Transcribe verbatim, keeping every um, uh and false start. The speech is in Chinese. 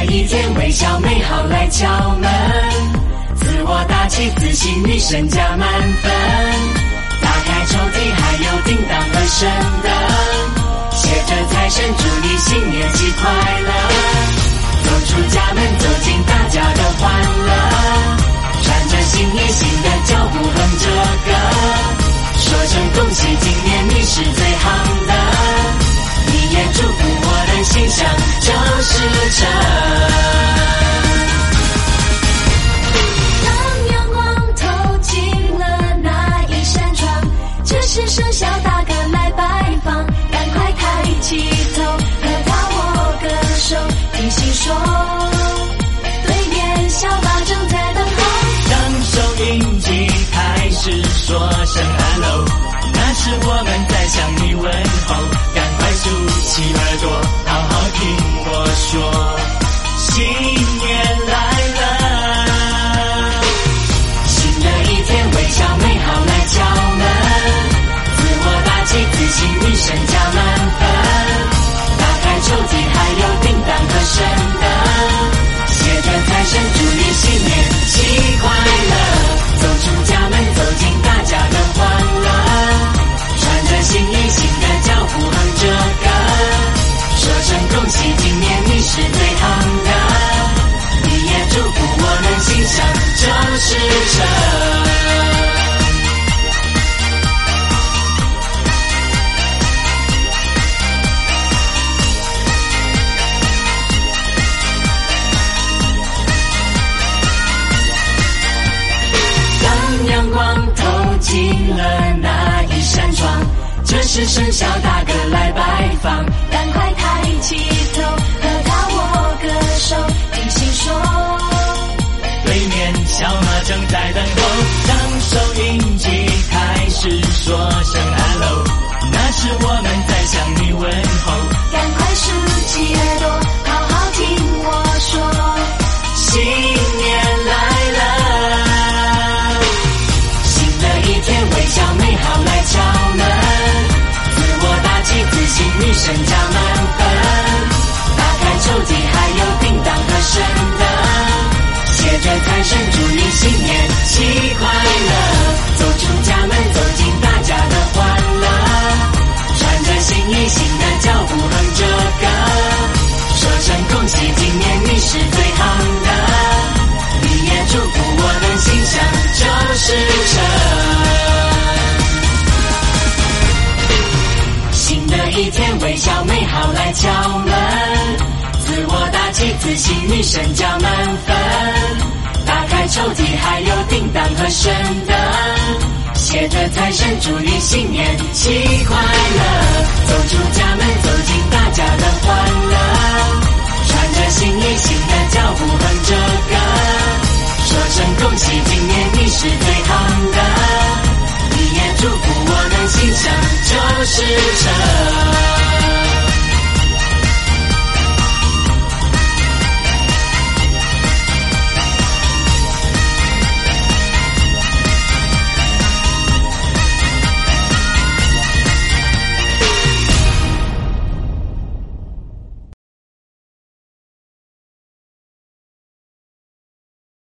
一天微笑美好来敲门，自我打气自信女神加满分，打开抽屉还有叮当和神灯，写着财神祝你新年喜快乐，走出家门走进大家的欢乐，穿着新衣新的脚步哼着歌，说声恭喜今年你是最行的，你也祝福我的心想就是这。 当阳光透进了那一扇窗，这是生肖大哥来拜访，赶快抬起头和他握个手，提醒说对面小马正在等候。 当收音机开始说声 hello， 那是我们在向你问候，赶快竖起耳朵好好听我说，新年来了，新的一天微笑美好来敲门，自我打气自信女神加满分，打开抽屉还有叮当和神灯，写着财神祝你新年喜快乐，走出家门走进大家的欢乐，穿着新衣新的脚步哼着歌，说声恭喜今年你是最行的，你也祝福我能心想就是这。阳光透进了那一扇窗，这是生肖大哥来拜访， 赶快抬起头和他握个手，提醒说对面小马正在等候。当收音机开始说声 hello， 那是我们在向你问候， 赶快竖起耳朵好好听我说， 新年来了，一天微笑美好来敲门，自我打气自信女神加满分，打开抽屉还有叮当和神灯，写着财神祝你新年喜快乐，走出家门走进大家的欢乐，穿着新衣新的脚步哼着歌，说声恭喜今年你是最行的，你也祝福我能心想就是这。新的一天微笑美好来敲门，自我打气自信女神加满分，打开抽屉还有叮当和神灯，写着财神祝你新年喜快乐，走出家门走进大家的欢乐，穿着新衣新的脚步哼着歌，说声恭喜今年你是最行的，你也祝福我能心想就是这。